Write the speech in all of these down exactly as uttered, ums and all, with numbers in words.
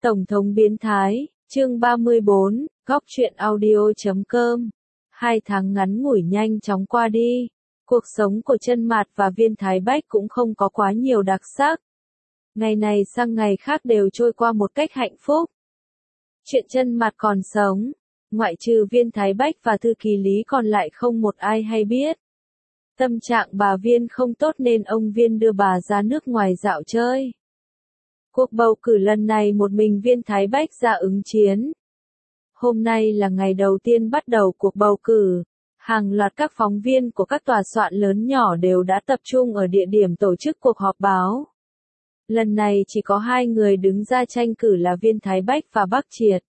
Tổng thống biến thái, chương ba mươi bốn, góc truyện audio chấm com. Hai tháng ngắn ngủi nhanh chóng qua đi. Cuộc sống của Chân Mạt và Viên Thái Bách cũng không có quá nhiều đặc sắc. Ngày này sang ngày khác đều trôi qua một cách hạnh phúc. Chuyện Chân Mạt còn sống, ngoại trừ Viên Thái Bách và thư ký Lý còn lại không một ai hay biết. Tâm trạng bà Viên không tốt nên ông Viên đưa bà ra nước ngoài dạo chơi. Cuộc bầu cử lần này một mình Viên Thái Bách ra ứng chiến. Hôm nay là ngày đầu tiên bắt đầu cuộc bầu cử. Hàng loạt các phóng viên của các tòa soạn lớn nhỏ đều đã tập trung ở địa điểm tổ chức cuộc họp báo. Lần này chỉ có hai người đứng ra tranh cử là Viên Thái Bách và Bác Triệt.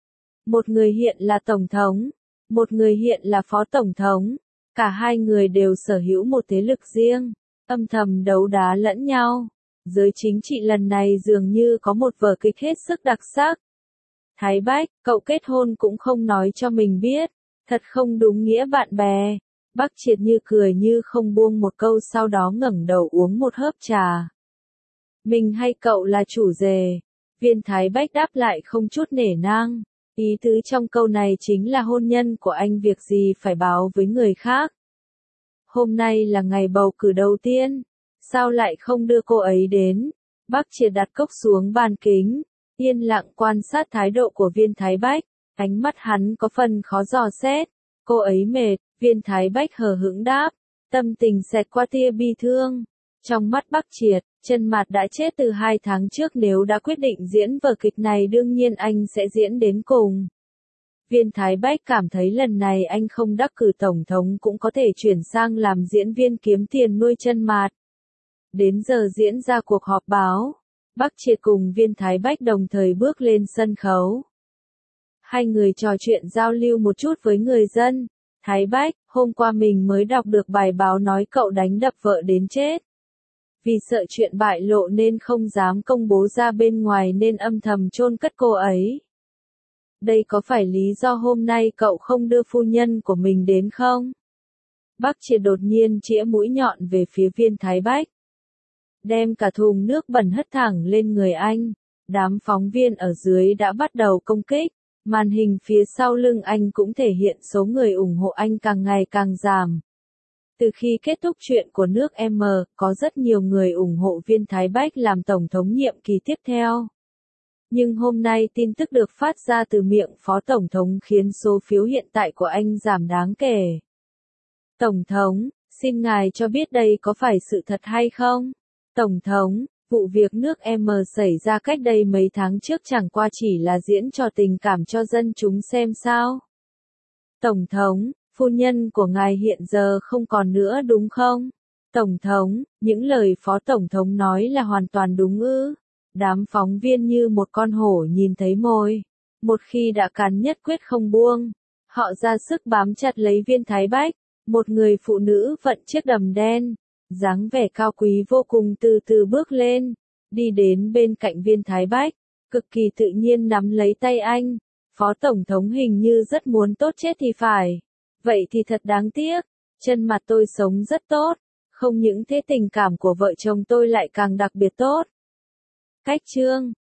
Một người hiện là Tổng thống, một người hiện là Phó Tổng thống. Cả hai người đều sở hữu một thế lực riêng, âm thầm đấu đá lẫn nhau. Giới chính trị lần này dường như có một vở kịch hết sức đặc sắc. Thái Bách, cậu kết hôn cũng không nói cho mình biết, thật không đúng nghĩa bạn bè. Bác Triệt như cười như không buông một câu sau đó ngẩng đầu uống một hớp trà. Mình hay cậu là chủ dề. Viên Thái Bách đáp lại không chút nể nang. Ý tứ trong câu này chính là hôn nhân của anh việc gì phải báo với người khác. Hôm nay là ngày bầu cử đầu tiên. Sao lại không đưa cô ấy đến? Bác Triệt đặt cốc xuống bàn kính, yên lặng quan sát thái độ của Viên Thái Bách, ánh mắt hắn có phần khó dò xét. Cô ấy mệt, Viên Thái Bách hờ hững đáp, tâm tình xẹt qua tia bi thương. Trong mắt Bác Triệt, Chân Mạt đã chết từ hai tháng trước, nếu đã quyết định diễn vở kịch này đương nhiên anh sẽ diễn đến cùng. Viên Thái Bách cảm thấy lần này anh không đắc cử tổng thống cũng có thể chuyển sang làm diễn viên kiếm tiền nuôi Chân Mạt. Đến giờ diễn ra cuộc họp báo, Bác Triệt cùng Viên Thái Bách đồng thời bước lên sân khấu. Hai người trò chuyện giao lưu một chút với người dân. Thái Bách, hôm qua mình mới đọc được bài báo nói cậu đánh đập vợ đến chết. Vì sợ chuyện bại lộ nên không dám công bố ra bên ngoài nên âm thầm chôn cất cô ấy. Đây có phải lý do hôm nay cậu không đưa phu nhân của mình đến không? Bác Triệt đột nhiên chĩa mũi nhọn về phía Viên Thái Bách. Đem cả thùng nước bẩn hất thẳng lên người anh. Đám phóng viên ở dưới đã bắt đầu công kích. Màn hình phía sau lưng anh cũng thể hiện số người ủng hộ anh càng ngày càng giảm. Từ khi kết thúc chuyện của nước M, có rất nhiều người ủng hộ Viên Thái Bách làm tổng thống nhiệm kỳ tiếp theo. Nhưng hôm nay tin tức được phát ra từ miệng Phó Tổng thống khiến số phiếu hiện tại của anh giảm đáng kể. Tổng thống, xin ngài cho biết đây có phải sự thật hay không? Tổng thống, vụ việc nước M xảy ra cách đây mấy tháng trước chẳng qua chỉ là diễn trò tình cảm cho dân chúng xem sao? Tổng thống, phu nhân của ngài hiện giờ không còn nữa đúng không? Tổng thống, những lời Phó Tổng thống nói là hoàn toàn đúng ư? Đám phóng viên như một con hổ nhìn thấy mồi. Một khi đã cắn nhất quyết không buông. Họ ra sức bám chặt lấy Viên Thái Bách, một người phụ nữ vận chiếc đầm đen. Dáng vẻ cao quý vô cùng từ từ bước lên, đi đến bên cạnh Viên Thái Bách, cực kỳ tự nhiên nắm lấy tay anh. Phó Tổng thống hình như rất muốn tốt chết thì phải. Vậy thì thật đáng tiếc, Chân Mạt tôi sống rất tốt, không những thế tình cảm của vợ chồng tôi lại càng đặc biệt tốt. Cách chương